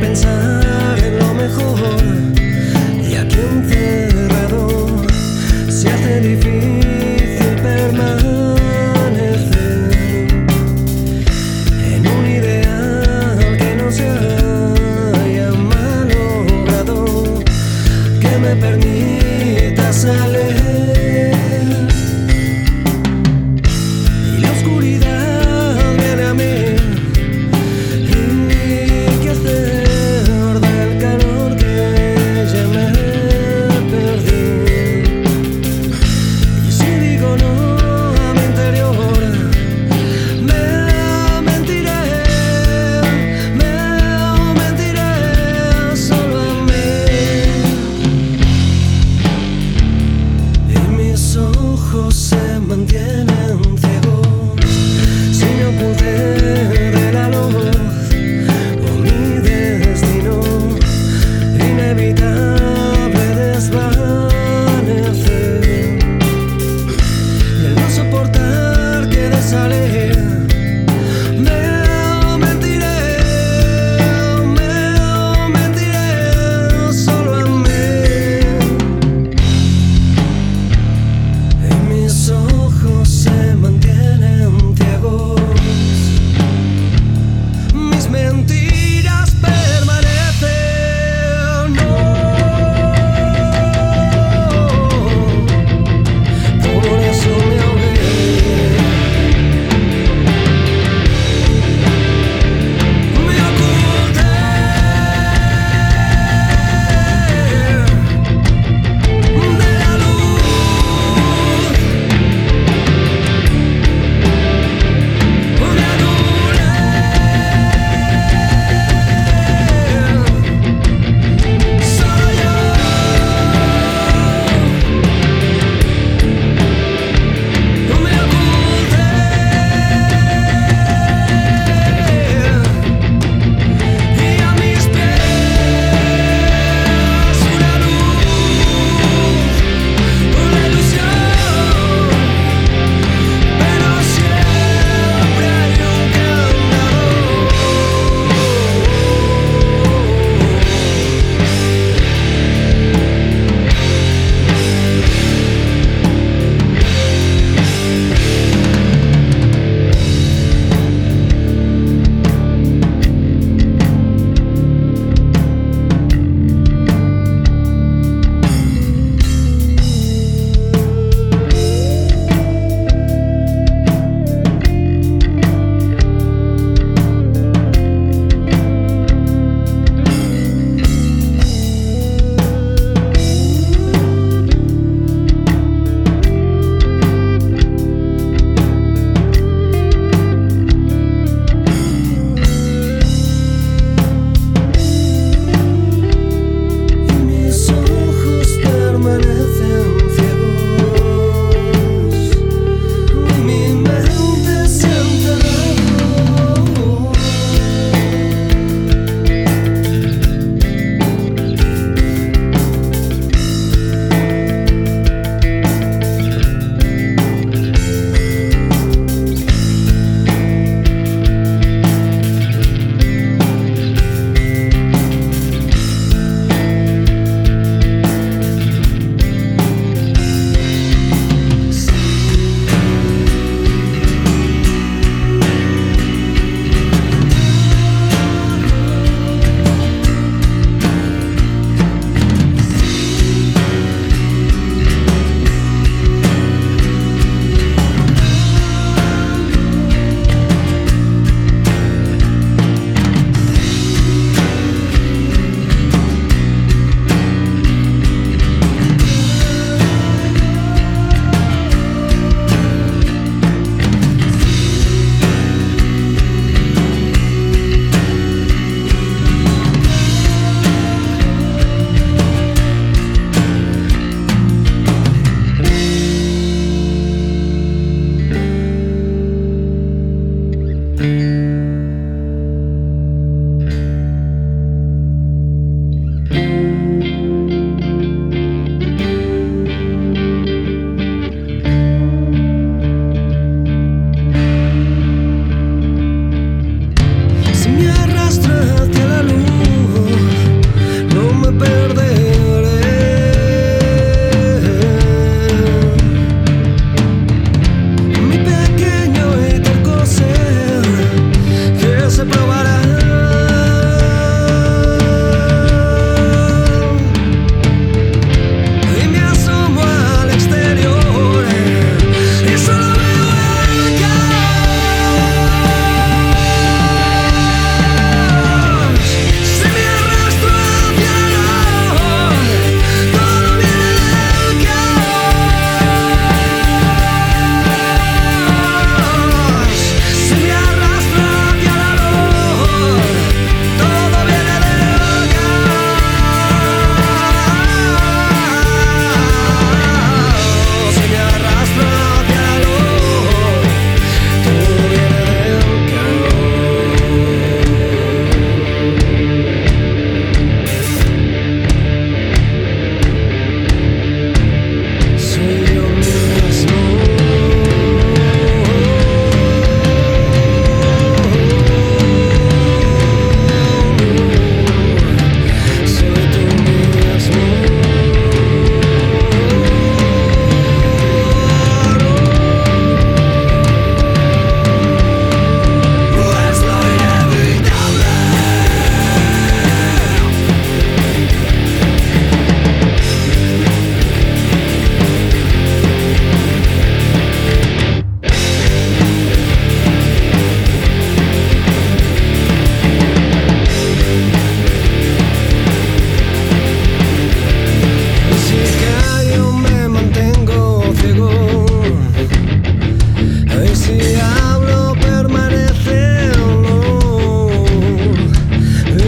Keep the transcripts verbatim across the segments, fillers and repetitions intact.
pensar en lo mejor y aquí encerrado se hace difícil permanecer en un ideal que no se haya malogrado, que me permita salir. Y la oscuridad viene a mí. Se mantienen ciegos sin el poder de la luz o mi destino inevitable desvanecer y el no soportar que de salir me mentiré, me mentiré solo a mí. Mis ojos se mantienen ciegos, mis mentiras permanecen. No, por eso me ahogué. Me oculté de la luz. Me anulé.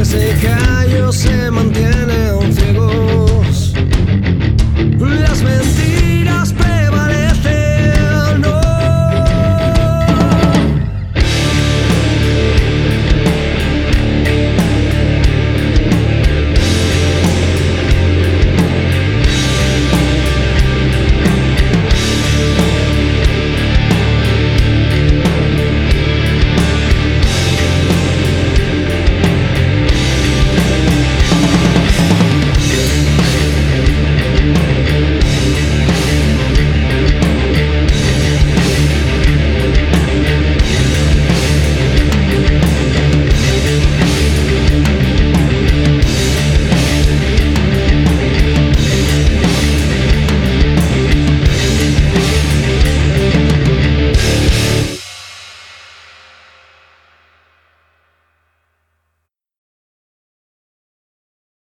ese callo se mantiene